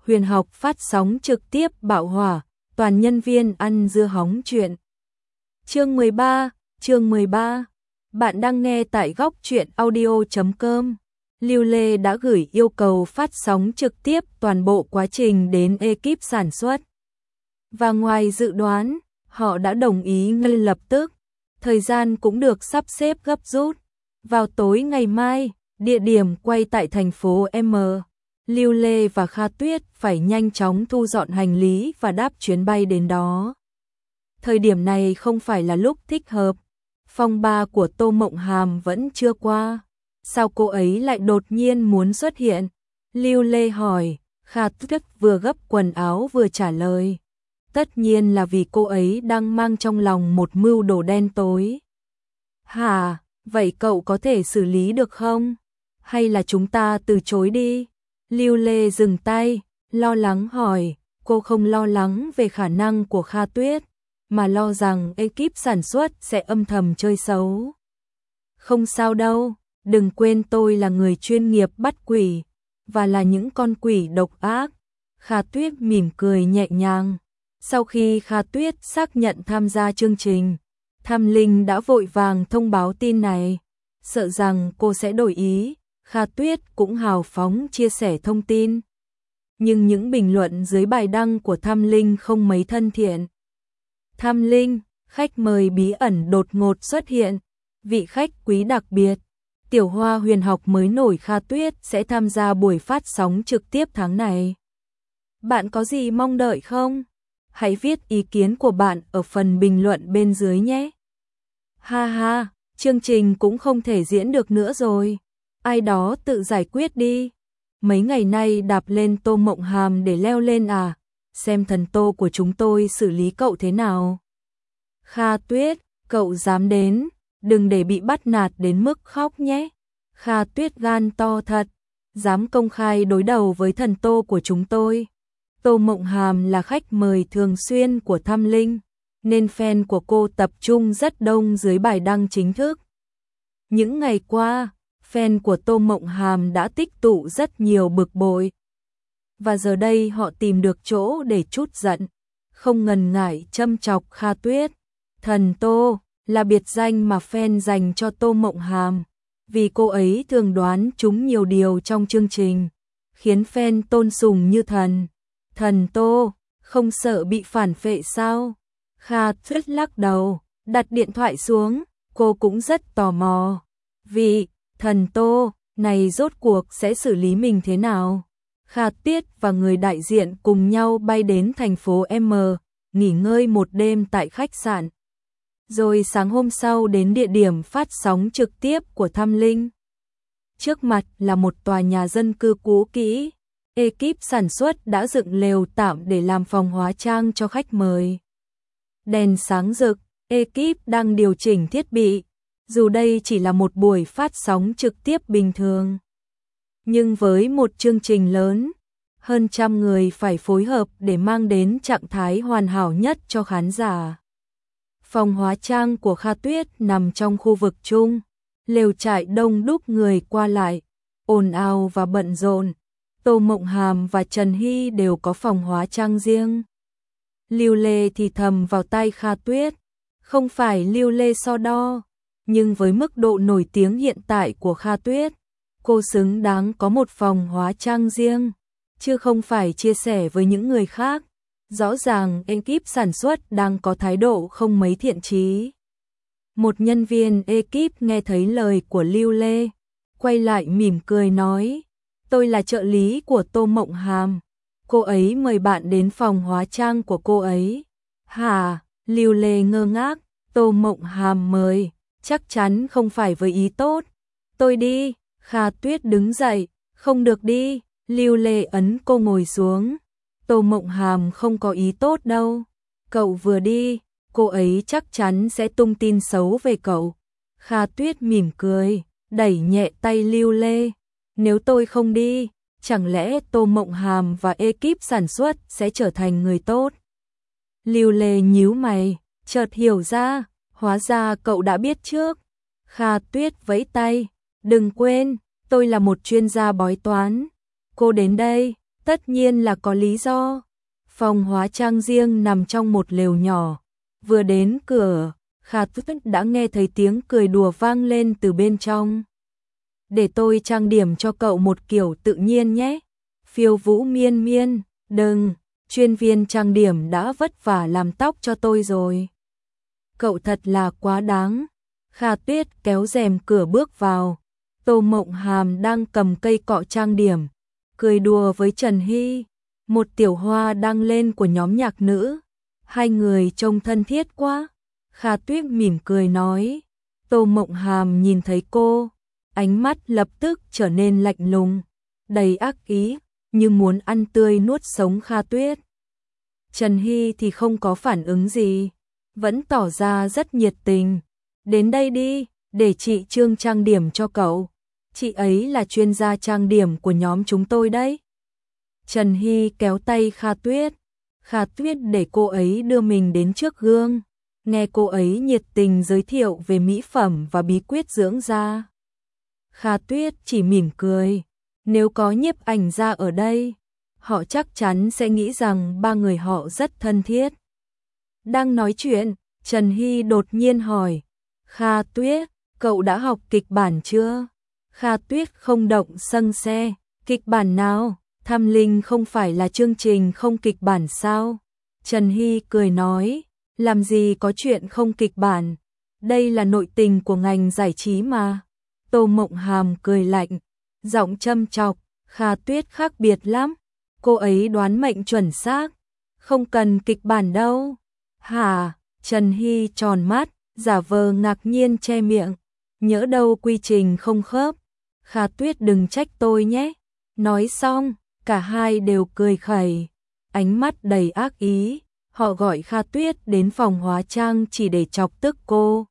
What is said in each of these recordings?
Huyền học phát sóng trực tiếp bạo hỏa, toàn nhân viên ăn dưa hóng chuyện. Chương 13. Bạn đang nghe tại góc truyện audio.com. Lưu Lê đã gửi yêu cầu phát sóng trực tiếp toàn bộ quá trình đến ekip sản xuất. Và ngoài dự đoán, họ đã đồng ý ngay lập tức. Thời gian cũng được sắp xếp gấp rút. Vào tối ngày mai, địa điểm quay tại thành phố M. Lưu Lê và Kha Tuyết phải nhanh chóng thu dọn hành lý và đáp chuyến bay đến đó. Thời điểm này không phải là lúc thích hợp. Phong ba của Tô Mộng Hàm vẫn chưa qua. Sao cô ấy lại đột nhiên muốn xuất hiện? Lưu Lê hỏi. Kha Tuyết vừa gấp quần áo vừa trả lời. Tất nhiên là vì cô ấy đang mang trong lòng một mưu đồ đen tối. Hả, vậy cậu có thể xử lý được không? Hay là chúng ta từ chối đi? Lưu Lê dừng tay, lo lắng hỏi. Cô không lo lắng về khả năng của Kha Tuyết, mà lo rằng ekip sản xuất sẽ âm thầm chơi xấu. Không sao đâu, đừng quên tôi là người chuyên nghiệp bắt quỷ, và là những con quỷ độc ác. Kha Tuyết mỉm cười nhẹ nhàng. Sau khi Kha Tuyết xác nhận tham gia chương trình, Tham Linh đã vội vàng thông báo tin này, sợ rằng cô sẽ đổi ý. Kha Tuyết cũng hào phóng chia sẻ thông tin. Nhưng những bình luận dưới bài đăng của Tham Linh không mấy thân thiện. Tham Linh, khách mời bí ẩn đột ngột xuất hiện. Vị khách quý đặc biệt, Tiểu Hoa huyền học mới nổi Kha Tuyết sẽ tham gia buổi phát sóng trực tiếp tháng này. Bạn có gì mong đợi không? Hãy viết ý kiến của bạn ở phần bình luận bên dưới nhé. Ha ha, chương trình cũng không thể diễn được nữa rồi. Ai đó tự giải quyết đi. Mấy ngày nay đạp lên Tô Mộng Hàm để leo lên à? Xem thần Tô của chúng tôi xử lý cậu thế nào. Kha Tuyết, cậu dám đến, đừng để bị bắt nạt đến mức khóc nhé. Kha Tuyết gan to thật, dám công khai đối đầu với thần Tô của chúng tôi. Tô Mộng Hàm là khách mời thường xuyên của Tham Linh, nên fan của cô tập trung rất đông dưới bài đăng chính thức. Những ngày qua, fan của Tô Mộng Hàm đã tích tụ rất nhiều bực bội. Và giờ đây họ tìm được chỗ để trút giận, không ngần ngại châm chọc Kha Tuyết. Thần Tô là biệt danh mà fan dành cho Tô Mộng Hàm, vì cô ấy thường đoán trúng nhiều điều trong chương trình, khiến fan tôn sùng như thần. Thần Tô, không sợ bị phản phệ sao? Kha Tuyết lắc đầu, đặt điện thoại xuống, cô cũng rất tò mò. Vì thần Tô này rốt cuộc sẽ xử lý mình thế nào? Kha Tuyết và người đại diện cùng nhau bay đến thành phố M, nghỉ ngơi một đêm tại khách sạn. Rồi sáng hôm sau đến địa điểm phát sóng trực tiếp của Tham Linh. Trước mặt là một tòa nhà dân cư cũ kỹ. Ekip sản xuất đã dựng lều tạm để làm phòng hóa trang cho khách mời. Đèn sáng rực, ekip đang điều chỉnh thiết bị. Dù đây chỉ là một buổi phát sóng trực tiếp bình thường, nhưng với một chương trình lớn, hơn trăm người phải phối hợp để mang đến trạng thái hoàn hảo nhất cho khán giả. Phòng hóa trang của Kha Tuyết nằm trong khu vực chung, lều trại đông đúc người qua lại, ồn ào và bận rộn. Tô Mộng Hàm và Trần Hy đều có phòng hóa trang riêng. Lưu Lê thì thầm vào tai Kha Tuyết, không phải Lưu Lê so đo, nhưng với mức độ nổi tiếng hiện tại của Kha Tuyết, cô xứng đáng có một phòng hóa trang riêng, chứ không phải chia sẻ với những người khác. Rõ ràng ekip sản xuất đang có thái độ không mấy thiện chí. Một nhân viên ekip nghe thấy lời của Lưu Lê, quay lại mỉm cười nói, tôi là trợ lý của Tô Mộng Hàm, cô ấy mời bạn đến phòng hóa trang của cô ấy. Hả? Lưu Lê ngơ ngác, Tô Mộng Hàm mời, chắc chắn không phải với ý tốt. Tôi đi. Kha Tuyết đứng dậy, không được đi. Lưu Lê ấn cô ngồi xuống. Tô Mộng Hàm không có ý tốt đâu. Cậu vừa đi, cô ấy chắc chắn sẽ tung tin xấu về cậu. Kha Tuyết mỉm cười, đẩy nhẹ tay Lưu Lê. Nếu tôi không đi, chẳng lẽ Tô Mộng Hàm và ekip sản xuất sẽ trở thành người tốt? Lưu Lê nhíu mày, chợt hiểu ra, hóa ra cậu đã biết trước. Kha Tuyết vẫy tay, đừng quên, tôi là một chuyên gia bói toán. Cô đến đây, Tất nhiên là có lý do. Phòng hóa trang riêng nằm trong một lều nhỏ. Vừa đến cửa, Kha Tuyết đã nghe thấy tiếng cười đùa vang lên từ bên trong. Để tôi trang điểm cho cậu một kiểu tự nhiên nhé. Phiêu Vũ miên miên, đừng, chuyên viên trang điểm đã vất vả làm tóc cho tôi rồi. Cậu thật là quá đáng. Kha Tuyết kéo rèm cửa bước vào. Tô Mộng Hàm đang cầm cây cọ trang điểm, cười đùa với Trần Hy, một tiểu hoa đăng lên của nhóm nhạc nữ. Hai người trông thân thiết quá. Kha Tuyết mỉm cười nói. Tô Mộng Hàm nhìn thấy cô, ánh mắt lập tức trở nên lạnh lùng, đầy ác ý, như muốn ăn tươi nuốt sống Kha Tuyết. Trần Hy thì không có phản ứng gì, vẫn tỏ ra rất nhiệt tình. Đến đây đi, để chị Trương trang điểm cho cậu. Chị ấy là chuyên gia trang điểm của nhóm chúng tôi đấy. Trần Hy kéo tay Kha Tuyết. Kha Tuyết để cô ấy đưa mình đến trước gương, nghe cô ấy nhiệt tình giới thiệu về mỹ phẩm và bí quyết dưỡng da. Kha Tuyết chỉ mỉm cười. Nếu có nhiếp ảnh gia ở đây, họ chắc chắn sẽ nghĩ rằng ba người họ rất thân thiết. Đang nói chuyện, Trần Hy đột nhiên hỏi. Kha Tuyết, cậu đã học kịch bản chưa? Kha Tuyết không động xâng xe. Kịch bản nào? Thăm Linh không phải là chương trình không kịch bản sao? Trần Hy cười nói. Làm gì có chuyện không kịch bản? Đây là nội tình của ngành giải trí mà. Tô Mộng Hàm cười lạnh, giọng châm chọc. Kha Tuyết khác biệt lắm. Cô ấy đoán mệnh chuẩn xác. Không cần kịch bản đâu. Hả? Trần Hy tròn mắt, giả vờ ngạc nhiên che miệng. Nhỡ đâu quy trình không khớp. Kha Tuyết đừng trách tôi nhé. Nói xong, cả hai đều cười khẩy, ánh mắt đầy ác ý. Họ gọi Kha Tuyết đến phòng hóa trang chỉ để chọc tức cô.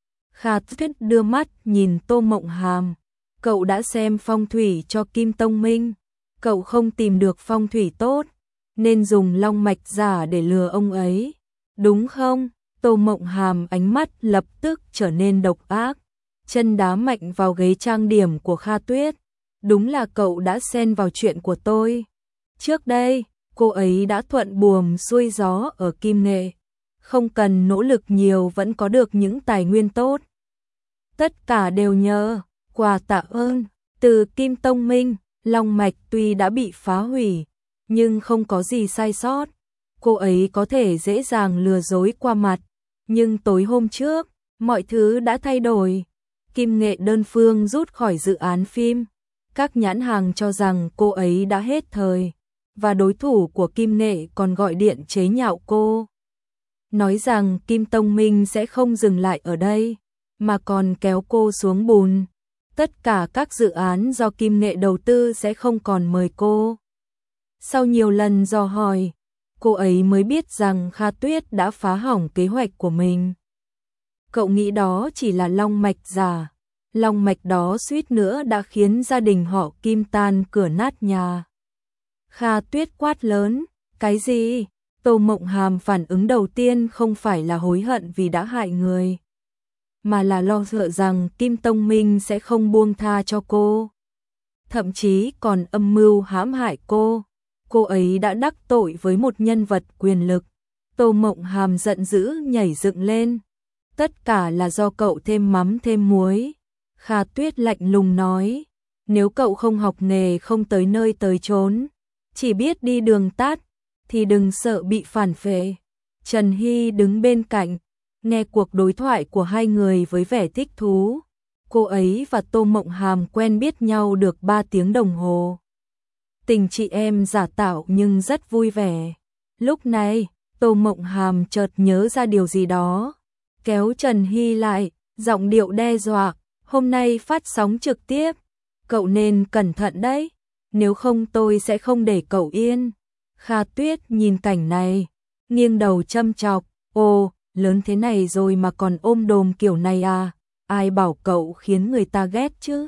Kha Tuyết đưa mắt nhìn Tô Mộng Hàm. Cậu đã xem phong thủy cho Kim Tông Minh. Cậu không tìm được phong thủy tốt, nên dùng long mạch giả để lừa ông ấy, đúng không? Tô Mộng Hàm ánh mắt lập tức trở nên độc ác, chân đá mạnh vào ghế trang điểm của Kha Tuyết. Đúng là cậu đã xen vào chuyện của tôi. Trước đây, cô ấy đã thuận buồm xuôi gió ở Kim Nghệ, không cần nỗ lực nhiều vẫn có được những tài nguyên tốt. Tất cả đều nhờ quà tạ ơn từ Kim Tông Minh. Long mạch tuy đã bị phá hủy, nhưng không có gì sai sót. Cô ấy có thể dễ dàng lừa dối qua mặt, nhưng tối hôm trước, mọi thứ đã thay đổi. Kim Nghệ đơn phương rút khỏi dự án phim. Các nhãn hàng cho rằng cô ấy đã hết thời, và đối thủ của Kim Nghệ còn gọi điện chế nhạo cô, nói rằng Kim Tông Minh sẽ không dừng lại ở đây, mà còn kéo cô xuống bùn. Tất cả các dự án do Kim Nghệ đầu tư sẽ không còn mời cô. Sau nhiều lần dò hỏi, cô ấy mới biết rằng Kha Tuyết đã phá hỏng kế hoạch của mình. Cậu nghĩ đó chỉ là long mạch giả. Long mạch đó suýt nữa đã khiến gia đình họ Kim tan cửa nát nhà. Kha Tuyết quát lớn. Cái gì? Tô Mộng Hàm phản ứng đầu tiên không phải là hối hận vì đã hại người, mà là lo sợ rằng Kim Tông Minh sẽ không buông tha cho cô, thậm chí còn âm mưu hãm hại cô. Cô ấy đã đắc tội với một nhân vật quyền lực. Tô Mộng Hàm giận dữ nhảy dựng lên. Tất cả là do cậu thêm mắm thêm muối. Kha Tuyết lạnh lùng nói. Nếu cậu không học nghề không tới nơi tới chốn, chỉ biết đi đường tắt, thì đừng sợ bị phản phệ. Trần Hy đứng bên cạnh, nghe cuộc đối thoại của hai người với vẻ thích thú. Cô ấy và Tô Mộng Hàm quen biết nhau được 3 tiếng đồng hồ. Tình chị em giả tạo nhưng rất vui vẻ. Lúc này, Tô Mộng Hàm chợt nhớ ra điều gì đó, kéo Trần Hy lại, giọng điệu đe dọa. Hôm nay phát sóng trực tiếp, cậu nên cẩn thận đấy, nếu không tôi sẽ không để cậu yên. Kha Tuyết nhìn cảnh này, nghiêng đầu châm chọc. Ồ, lớn thế này rồi mà còn ôm đồm kiểu này à, ai bảo cậu khiến người ta ghét chứ.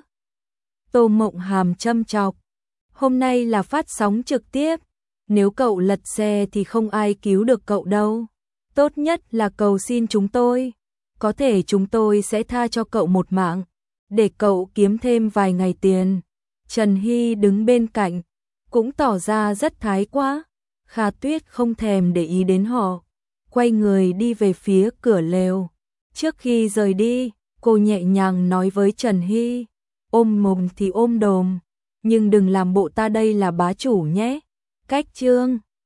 Tô Mộng Hàm châm chọc. Hôm nay là phát sóng trực tiếp, nếu cậu lật xe thì không ai cứu được cậu đâu. Tốt nhất là cầu xin chúng tôi, có thể chúng tôi sẽ tha cho cậu một mạng, để cậu kiếm thêm vài ngày tiền. Trần Hy đứng bên cạnh, cũng tỏ ra rất thái quá. Kha Tuyết không thèm để ý đến họ, quay người đi về phía cửa lều. Trước khi rời đi, cô nhẹ nhàng nói với Trần Hy, ôm mồm thì ôm đồm, nhưng đừng làm bộ ta đây là bá chủ nhé. Cách chương